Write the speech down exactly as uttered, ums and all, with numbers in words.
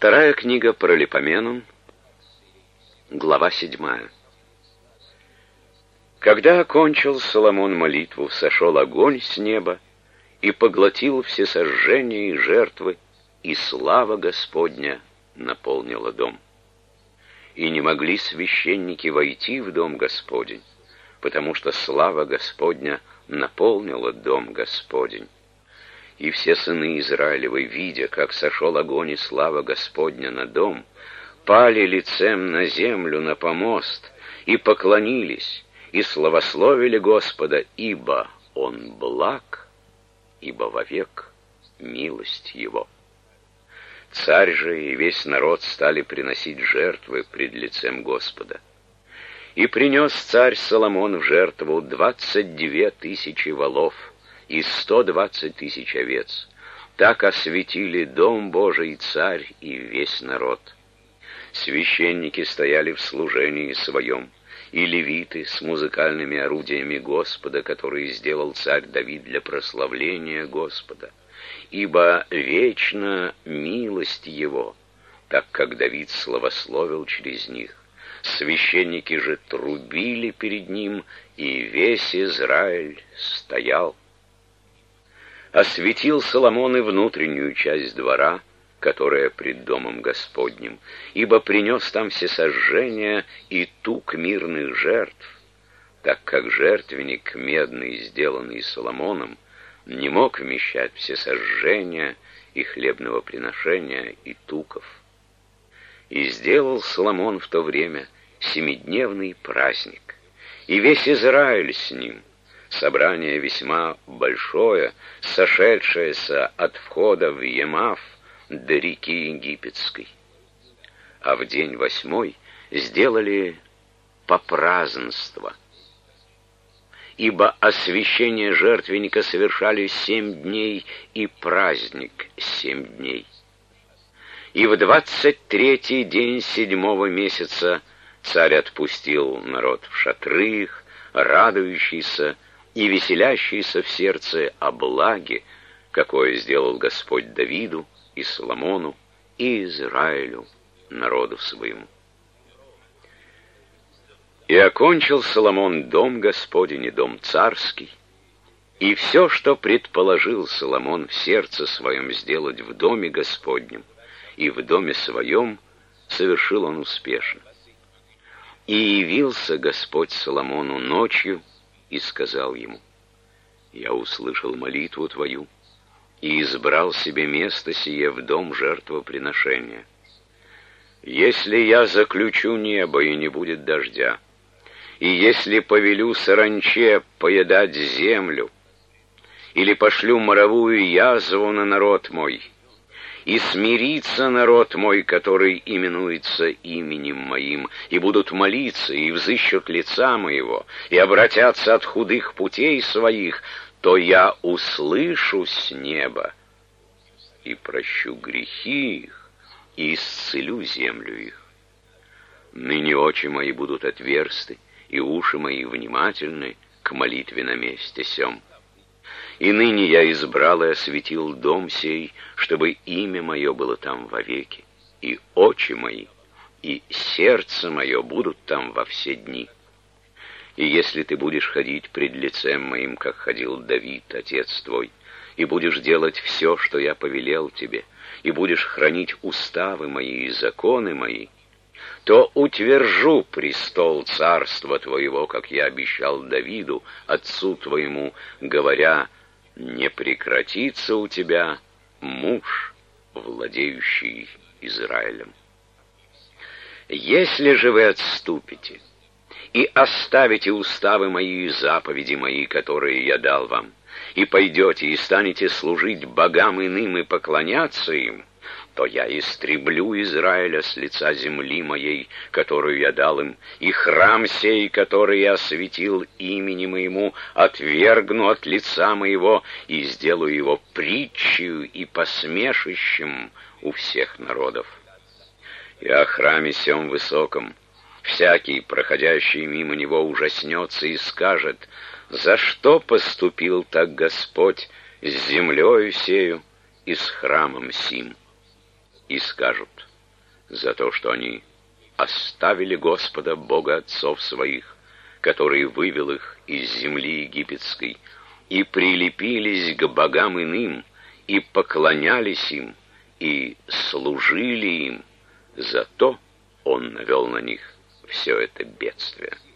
Вторая книга Паралипоменон, глава седьмая. Когда окончил Соломон молитву, сошел огонь с неба и поглотил все сожжения и жертвы, и слава Господня наполнила дом. И не могли священники войти в дом Господень, потому что слава Господня наполнила дом Господень. И все сыны Израилевы, видя, как сошел огонь и слава Господня на дом, пали лицем на землю, на помост, и поклонились, и славословили Господа, ибо Он благ, ибо вовек милость Его. Царь же и весь народ стали приносить жертвы пред лицем Господа. И принес царь Соломон в жертву двадцать две тысячи волов и сто двадцать тысяч овец. Так осветили дом Божий царь и весь народ. Священники стояли в служении своем, и левиты с музыкальными орудиями Господа, которые сделал царь Давид для прославления Господа. Ибо вечна милость Его, так как Давид славословил через них. Священники же трубили перед Ним, и весь Израиль стоял. Осветил Соломон и внутреннюю часть двора, которая пред домом Господним, ибо принес там всесожжения и тук мирных жертв, так как жертвенник медный, сделанный Соломоном, не мог вмещать всесожжения и хлебного приношения и туков. И сделал Соломон в то время семидневный праздник, и весь Израиль с ним, собрание весьма большое, сошедшееся от входа в Емав до реки Египетской. А в день восьмой сделали попразднство, ибо освящение жертвенника совершали семь дней и праздник семь дней. И в двадцать третий день седьмого месяца царь отпустил народ в шатры их, радующийся и веселящийся в сердце о благе, какое сделал Господь Давиду и Соломону и Израилю, народу своему. И окончил Соломон дом Господень и дом царский, и все, что предположил Соломон в сердце своем сделать в доме Господнем и в доме своем, совершил он успешно. И явился Господь Соломону ночью и сказал ему: «Я услышал молитву твою и избрал себе место сие в дом жертвоприношения. Если я заключу небо, и не будет дождя, и если повелю саранче поедать землю, или пошлю моровую язву на народ мой, и смирится народ мой, который именуется именем моим, и будут молиться, и взыщут лица моего, и обратятся от худых путей своих, то я услышу с неба и прощу грехи их, и исцелю землю их. Ныне очи мои будут отверсты, и уши мои внимательны к молитве на месте сем. И ныне я избрал и осветил дом сей, чтобы имя мое было там вовеки, и очи мои, и сердце мое будут там во все дни. И если ты будешь ходить пред лицем моим, как ходил Давид, отец твой, и будешь делать все, что я повелел тебе, и будешь хранить уставы мои и законы мои, то утвержу престол царства твоего, как я обещал Давиду, отцу твоему, говоря: не прекратится у тебя муж, владеющий Израилем. Если же вы отступите и оставите уставы мои и заповеди мои, которые я дал вам, и пойдете и станете служить богам иным и поклоняться им, то я истреблю Израиля с лица земли моей, которую я дал им, и храм сей, который я осветил имени моему, отвергну от лица моего и сделаю его притчей и посмешищем у всех народов. И о храме сем высоком всякий, проходящий мимо него, ужаснется и скажет: за что поступил так Господь с землею сею и с храмом сим? И скажут: за то, что они оставили Господа, Бога отцов своих, который вывел их из земли египетской, и прилепились к богам иным, и поклонялись им, и служили им, зато Он навел на них все это бедствие.